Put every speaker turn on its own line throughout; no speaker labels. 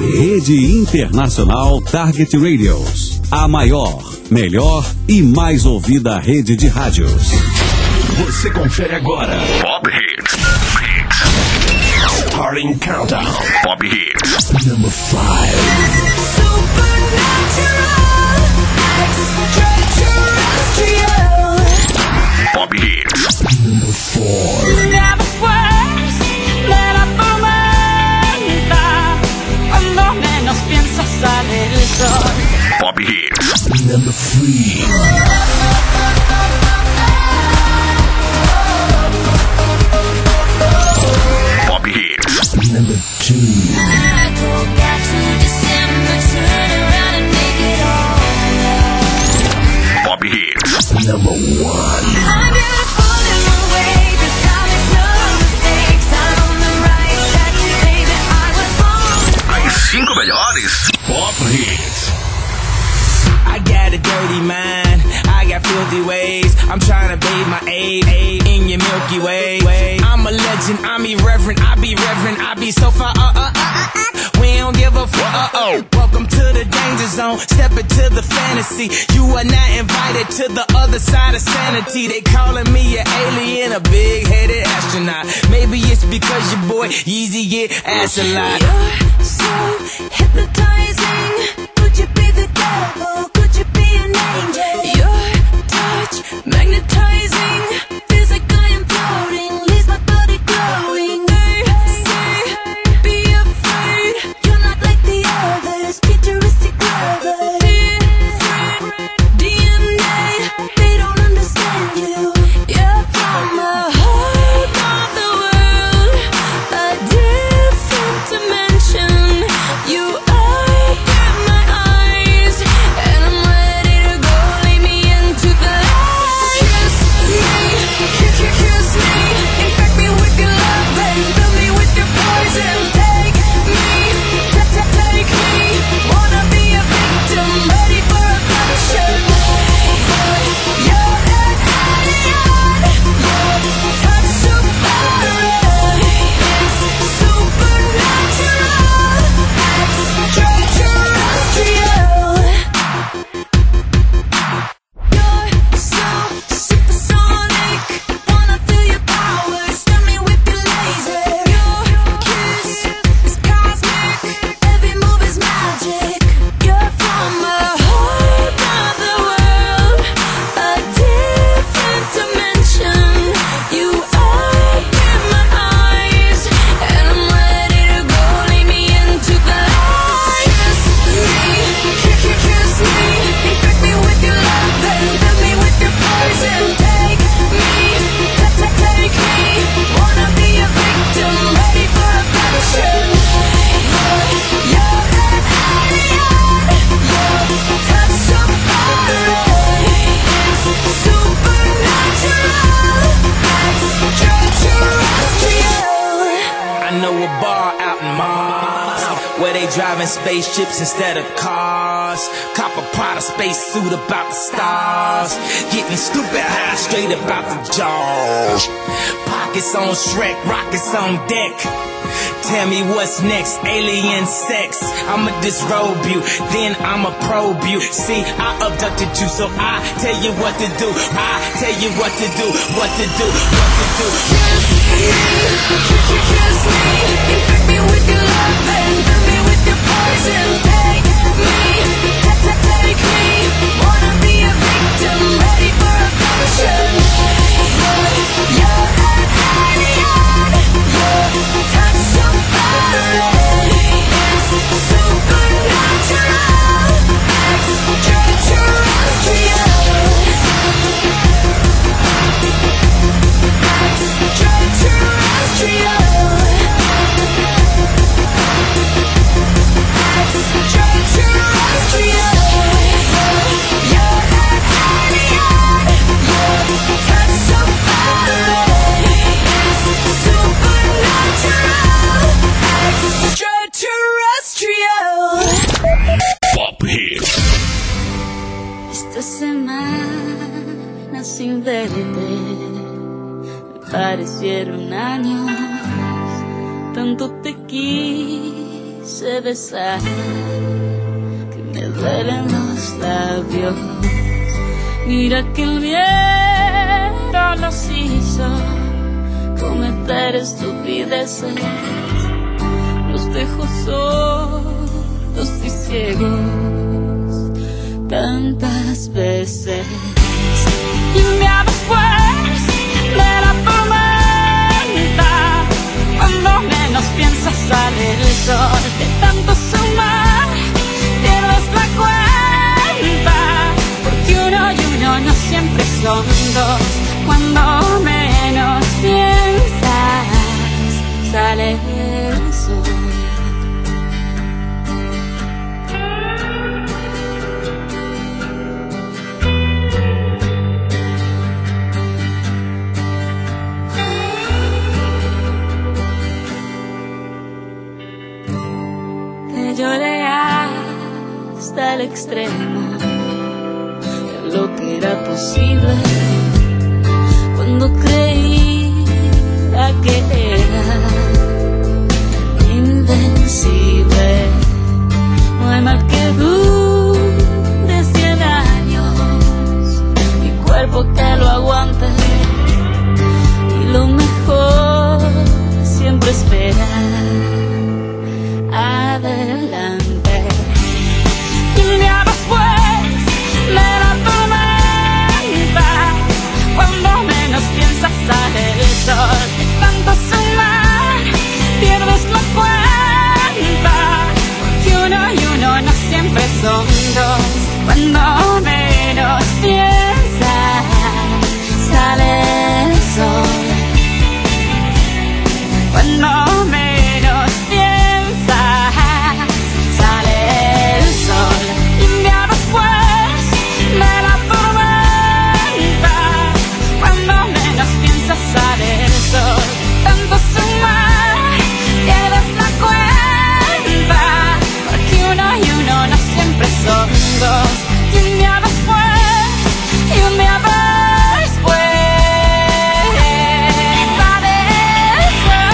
Rede Internacional Target Radios. A maior, melhor e mais ouvida rede de rádios.
Você confere agora. Pop Hits. Starting Countdown. Pop Hits. Number 5. Pop Hits. Number 4. Pop Hits. Number 3. Pop Hits. Number 2. Pop Hits. Number 1. As 5 melhores Pop Hits.
I got a dirty mind, I got filthy ways. I'm trying to bathe my aid in your Milky Way. I'm a legend, I'm irreverent, I be reverent, I be so far. We don't give a fuck. Welcome to the danger zone, step into the fantasy. You are not invited to the other side of sanity. They calling me an alien, a big-headed astronaut. Maybe it's because your boy Yeezy get ass a lot.
You're so hypnotizing. Could you be the devil? Could you be an angel? Your touch magnetizing. Feels like I am floating. Leaves my body glowing. They say, be afraid. You're not like the others. Futuristic lovers. Different DNA. They don't understand you. You're from a whole other world. A different dimension. You open my eyes, and I'm ready to go. Lead me into the light. Kiss me, infect me with your love and fill me with your poison. Take me, wanna be a victim, ready for a passion. You're an alien, your touch so foreign. It's supernatural, extraterrestrial. You're so supersonic, wanna feel your power, stun me with your laser. Your kiss is cosmic, every move is magic. You're from a whole other world, a different dimension. You open my eyes, and I'm ready to go. Lead me into the light. Kiss me, infect me with your love and fill me with your poison. Take me, wanna be a victim, ready for a passion. You're an alien, your touch so foreign. It's supernatural, extraterrestrial.
I know a bar out in Mars where they driving spaceships instead of cars. Cop a Prada spacesuit about the stars. Getting stupid high straight about the jaws. Pockets on Shrek, rockets on deck. Tell me what's next, alien sex. I'ma disrobe you, then I'ma probe you. See, I abducted you, so I tell you what to do. I tell you what to do, what to do, what to do.
Kiss me, infect me with your love and fill me with your poison. Take me, wanna be a victim, ready for a passion. You're an alien, your touch so foreign. It's supernatural, extraterrestrial.
Pop Hits.
Esta semana sin verte parecieron años, tanto te quise sé besar, que me duelen los labios. Mira que el viento nos hizo cometer estupideces. Los dejo sordos y ciegos tantas veces. Y un día después de la tormenta, cuando menos piensas sale el sol. De tanto sumar pierdes la cuenta, porque uno y uno no siempre son dos. Cuando menos piensas sale el sol. Lloré hasta el extremo de lo que era posible, cuando creía que era invencible. No hay mal que dure 100 años, mi cuerpo que lo aguante, y lo mejor siempre espera adelante. Y un día después de la tormenta, cuando menos piensas sale el sol. De tanto sumar pierdes la cuenta, porque uno y uno no siempre son dos. Cuando menos piensas sale el sol. Cuando menos piensas sale el sol. Y un día después de la tormenta, cuando menos piensas sale el sol. Tanto sumar pierdes la cuenta, porque uno y uno no siempre son dos. Y un día después, y un día después sale el sol.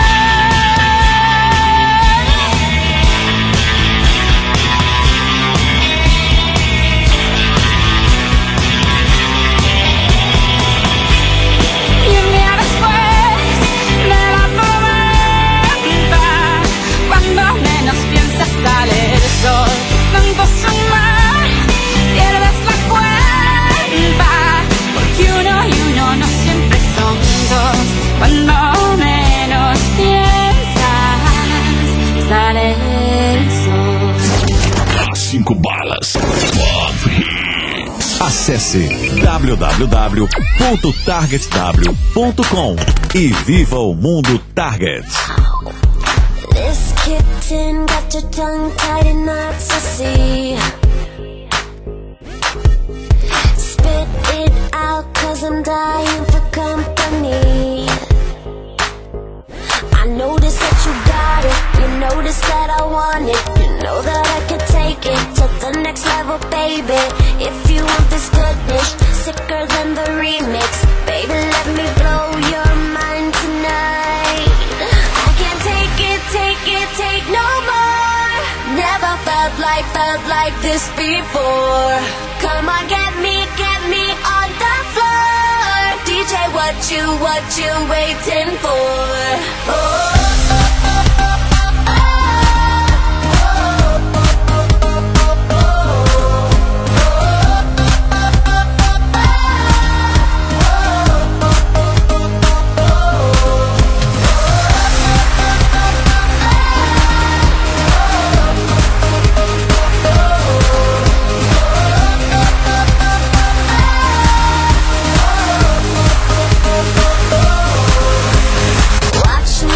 Y un día después de la tormenta, cuando menos piensas sale el sol. Tanto sumar pierdes la cuenta, porque uno y uno no siempre son dos. Cuando menos piensas sale el sol.
5 balas. Pop Hits.
Acesse www.targetw.com e viva o mundo Target.
This kitten got your tongue tied in knots, I see. Spit it out, 'cause I'm dying for company. I notice that you got it, you notice that I want it. You know that I could take it to the next level, baby. If you want this goodness, sicker than the remix, baby, let me blow your mind tonight. I can't take it, take no more. Never felt like this before. Come on, get me on the floor. DJ, what you waiting for? Oh. Watch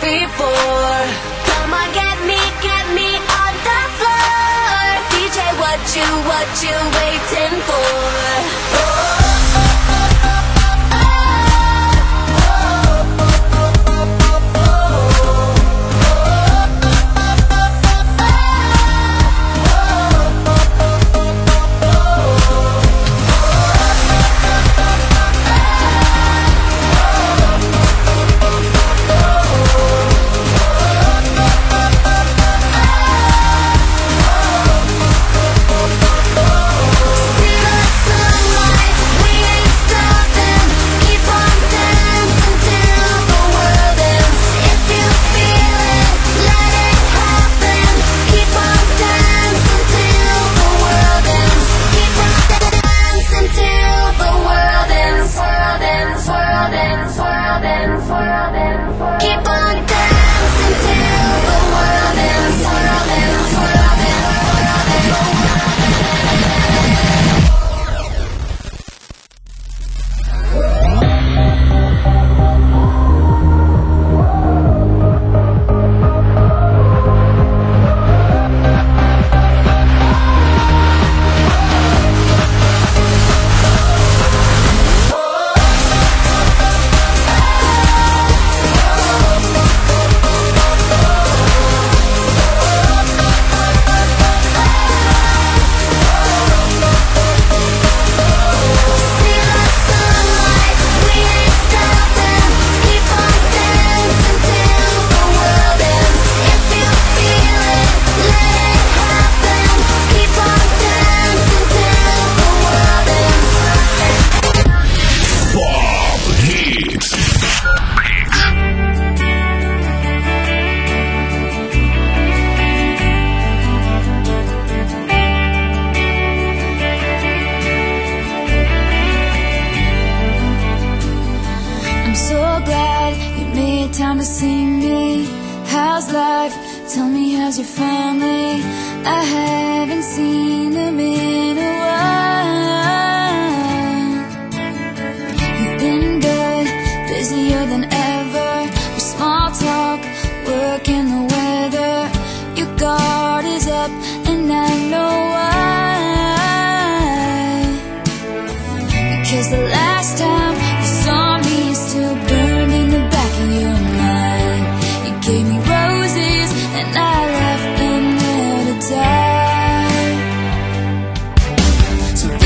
before. Come on, get me on the floor. DJ, what you waiting for?
Time to see me. How's life? Tell me, how's your family? I haven't seen them in a while. You've been good, busier than ever. With small talk, work and the weather. Your guard is up, and I know why. Because the last time you saw me, you still burned in the back of your mind. You gave me roses, and I left them there to die. So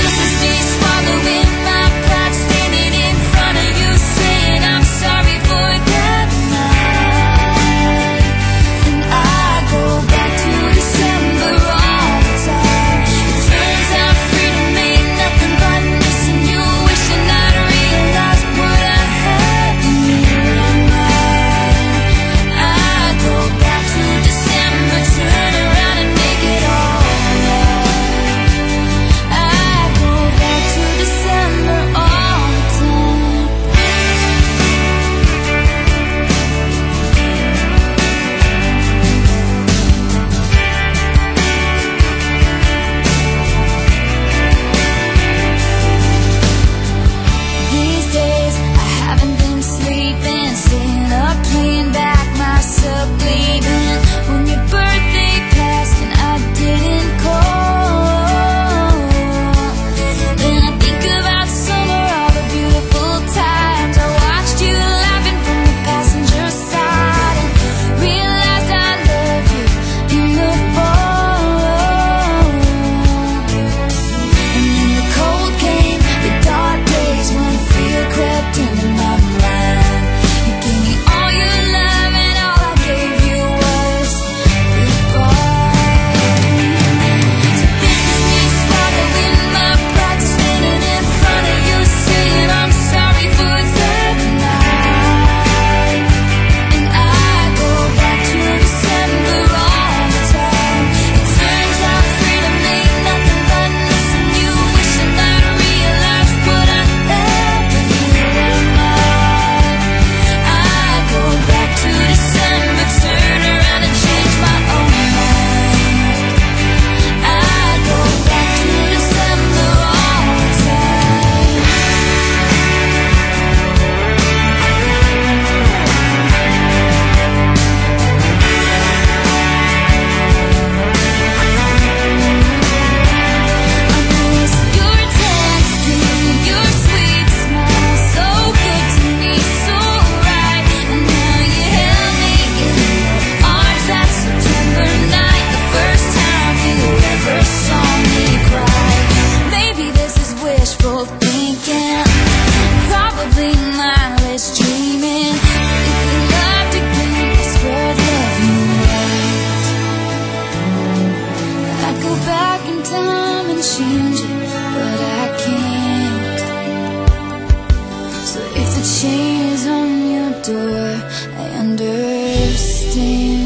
chain is on your door, I understand.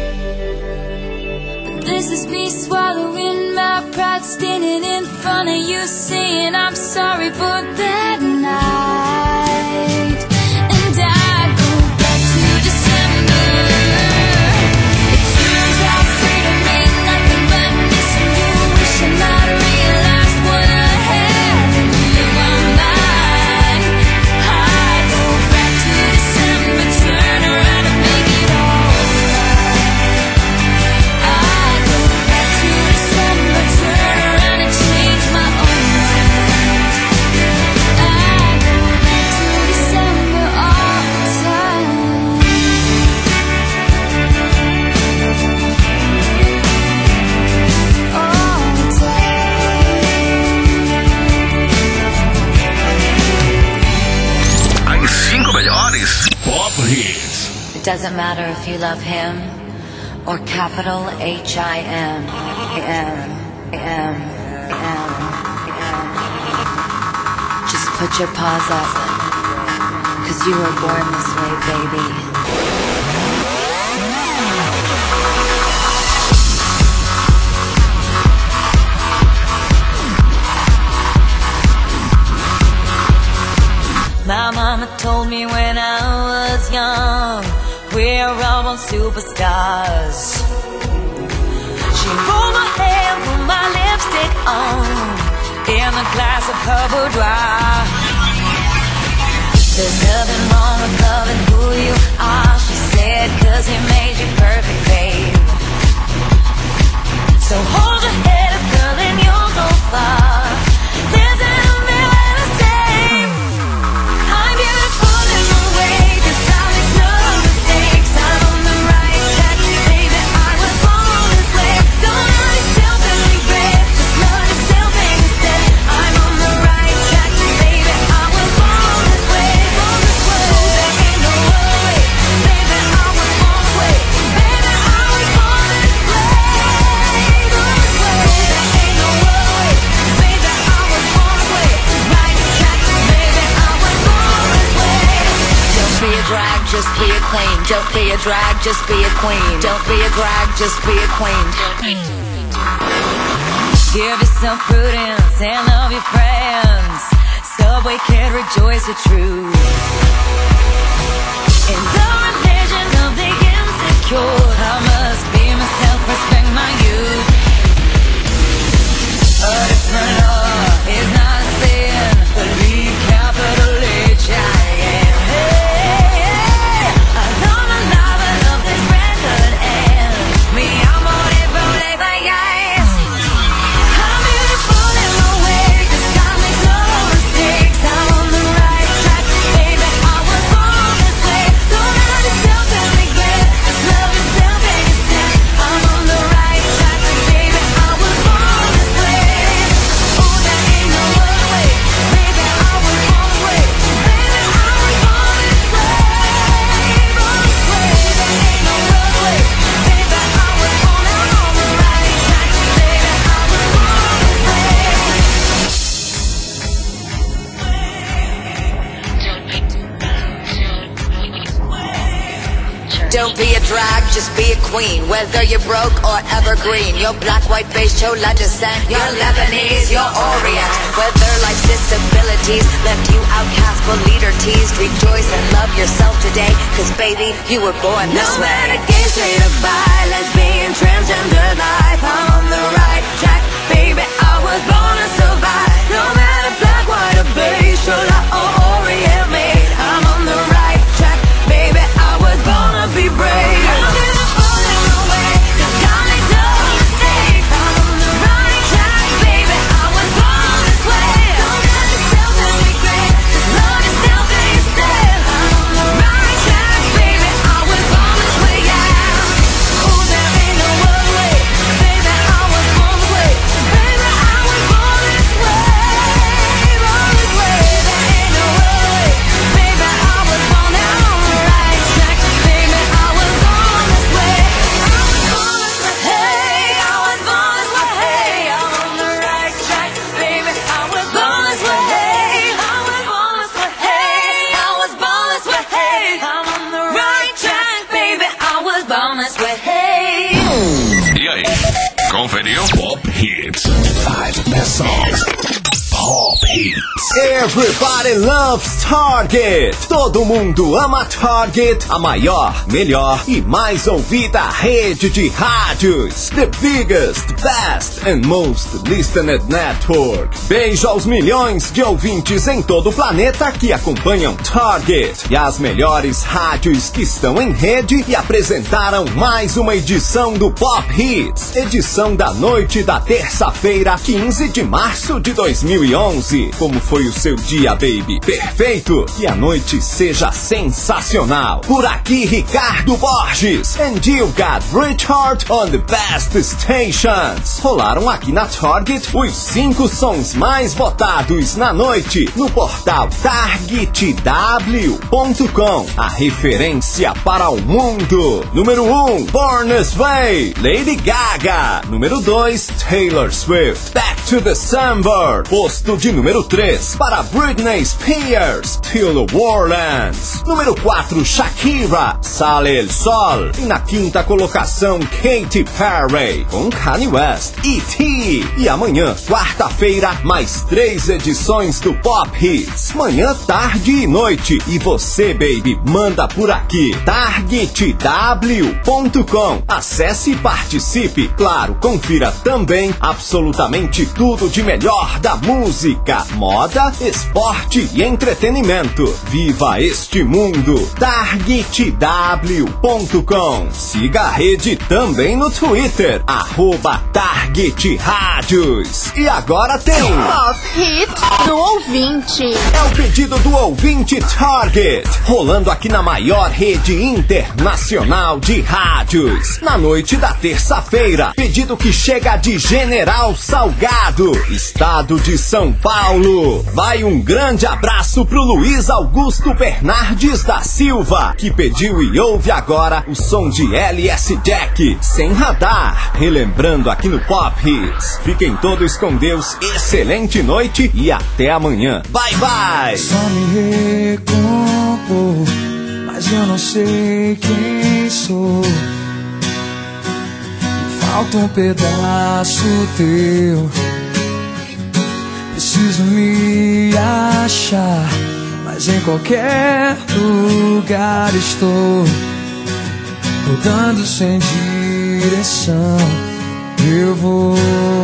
But this is me swallowing my pride, standing in front of you saying I'm sorry for that night. And I go back to December. It turns out freedom ain't nothing but missing you. Wish I might have realized what I had in my mind. I go back to December, turn around and make it alright. I go back to December, turn around and change my own mind. I go back to December all the time. All the time.
As 5 melhores Pop Hits.
It doesn't matter if you love him or capital H-I-M. Just put your paws up, 'cause you were born this way, baby. My mama told me when I was young, we're all born superstars. She rolled my hair, put my lipstick on, in a glass of her boudoir. There's nothing wrong with loving who you are, she said, 'cause he made you perfect, babe. So hold your head up, girl, and you'll go far. Listen to me when I say I'm beautiful in my way, 'cause I make no mistakes. I'm on the right track, baby, I was born this way. Don't hurt yourself and regret, just love yourself and instead. I'm on the right track, baby, I was born this way. Born this way. Oh, there ain't no other way, baby, I was born this way. Baby, I was born this way. Born this way. Oh, there ain't no other way, baby, I was born this way. Right track, baby, I was born this way. Don't be a drag, just be a queen. Don't be a drag, just be a queen. Don't be a drag, just be a queen. Give yourself prudence and love your friends. Subway kid, rejoice the truth. In the religion of the insecure, I must be myself, respect my youth. A different law is not a sin. Believe capital H-I-M. Hey, I love the love of this record and me, I'm on it from the guys. I'm beautiful in my way, 'cause I make no mistakes. I'm on the right track, baby, I was born this way. Don't hurt yourself and regret, just love yourself and instead. I'm on the right track, baby, I was born this way. Oh, there ain't no other way, baby, I was born this way. Baby, I was born this way. Born this way. There ain't no other way, baby, I was born. I'm on the right track, baby, I was born this way. Don't be a drag, just be a queen. Whether you're broke or evergreen, you're black, white, beige, chola descent, you're Lebanese, you're Orient. Whether life's disabilities left you outcast but leader teased, rejoice and love yourself today, 'cause baby, you were born this way. No matter gay, straight or bi, lesbian, transgender life, I'm on the right track, baby, I was born to survive. No matter black, white or beige, chola or Orient made, I'm on the right track, baby, I was born to be brave. I'm beautiful in my way, 'cause I make no mistakes. I'm on the right track, baby, I was born this way. Don't hurt yourself and regret, just love yourself instead. I'm on the right track, baby, I was born this way, yeah. Oh, there ain't no other way, baby, I was born this way. Baby, I was born this way. Born this way, there ain't no other way,
Radio Pop Hits. 5 best songs. Pop Hits.
Everybody loves Target. Todo mundo ama Target, a maior, melhor e mais ouvida rede de rádios. The biggest, best and most listened network. Beijo aos milhões de ouvintes em todo o planeta que acompanham Target e as melhores rádios que estão em rede e apresentaram mais uma edição do Pop Hits. Edição da noite da terça-feira, 15 de março de 2011. Como foi o seu dia, baby? Perfeito! Que a noite seja sensacional. Por aqui, Ricardo Borges. And you got Richard on the best stations. Rolaram aqui na Target os 5 sons mais votados na noite no portal targetw.com. A referência para o mundo. Número 1, Born This Way, Lady Gaga. Número 2, Taylor Swift, Back to December. Posto de número 3 para Britney Spears, Till New Orleans. Número 4, Shakira, Sale El Sol. E na quinta colocação, Katy Perry com Kanye West, E.T. E amanhã, quarta-feira, mais 3 edições do Pop Hits. Manhã, tarde e noite. E você, baby, manda por aqui. targetw.com. Acesse e participe. Claro, confira também absolutamente tudo de melhor da música, moda, esporte e entretenimento. Viva este mundo. targetw.com. Siga a rede também no Twitter, @TargetRádios. E agora tem
Pop Hits do ouvinte.
É o pedido do ouvinte Target, rolando aqui na maior rede internacional de rádios. Na noite da terça-feira, pedido que chega de General Salgado, estado de São Paulo. Vai um grande abraço pro Luiz Augusto Bernardes da Silva, que pediu e ouve agora o som de LS Jack, Sem Radar. Relembrando aqui no Pop Hits. Fiquem todos com Deus, excelente noite e até amanhã. Bye, bye!
Só me recompor, mas eu não sei quem sou. Falta um pedaço teu. Preciso me achar, mas em qualquer lugar estou. Rodando sem direção, eu vou.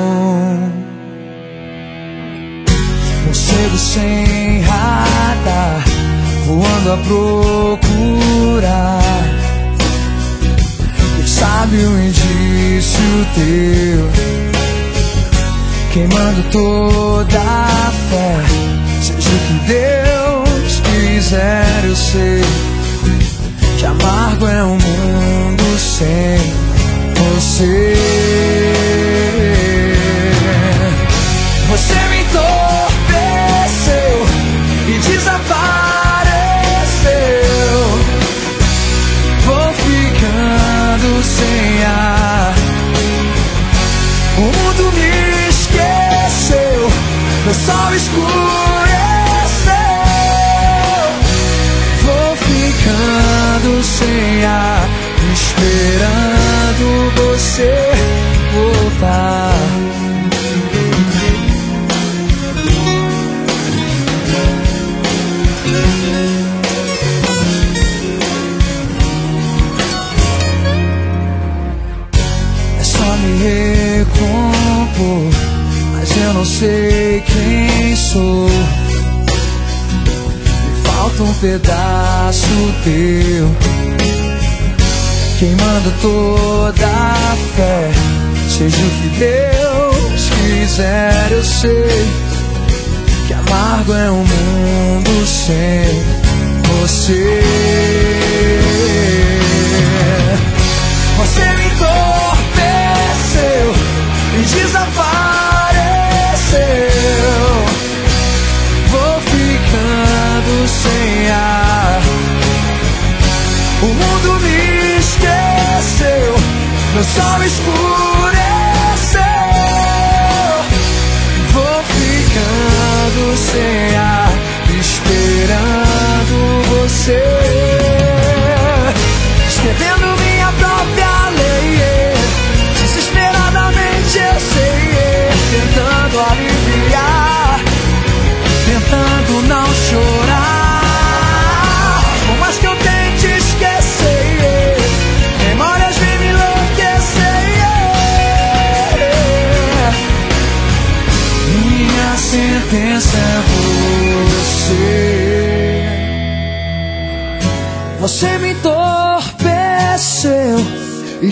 Morcego sem radar, voando a procurar. Quem sabe um indício teu, queimando toda a fé. Seja o que Deus quiser, eu sei que amargo é um mundo sem você. Você me entorpeceu e desapareceu. Vou ficando sem ar. O mundo me esqueceu, meu sol escureceu. Vou ficando sem ar, esperando você voltar. É só me recompor, mas eu não sei quem sou. Me falta um pedaço teu, queimando toda a fé. Seja o que Deus quiser, eu sei que amargo é um mundo sem você. Você me entorpeceu e desapareceu. Vou ficando sem ar. O mundo me esqueceu, meu sol escureceu. Vou ficando sem ar, esperando você. Escrevendo minha própria lei, desesperadamente Você me entorpeceu e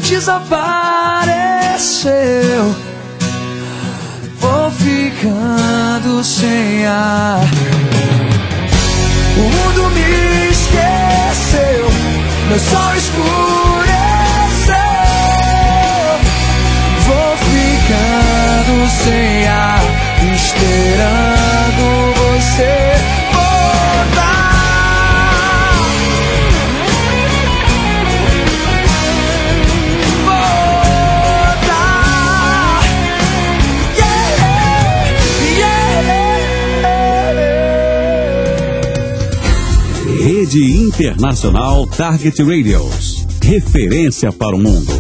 desapareceu. Vou ficando sem ar. O mundo me esqueceu, meu sol escureceu. Vou ficando sem ar, esperando você voltar. Voltar. Yeah, yeah.
Rede Internacional Target Radios. Referência para o mundo.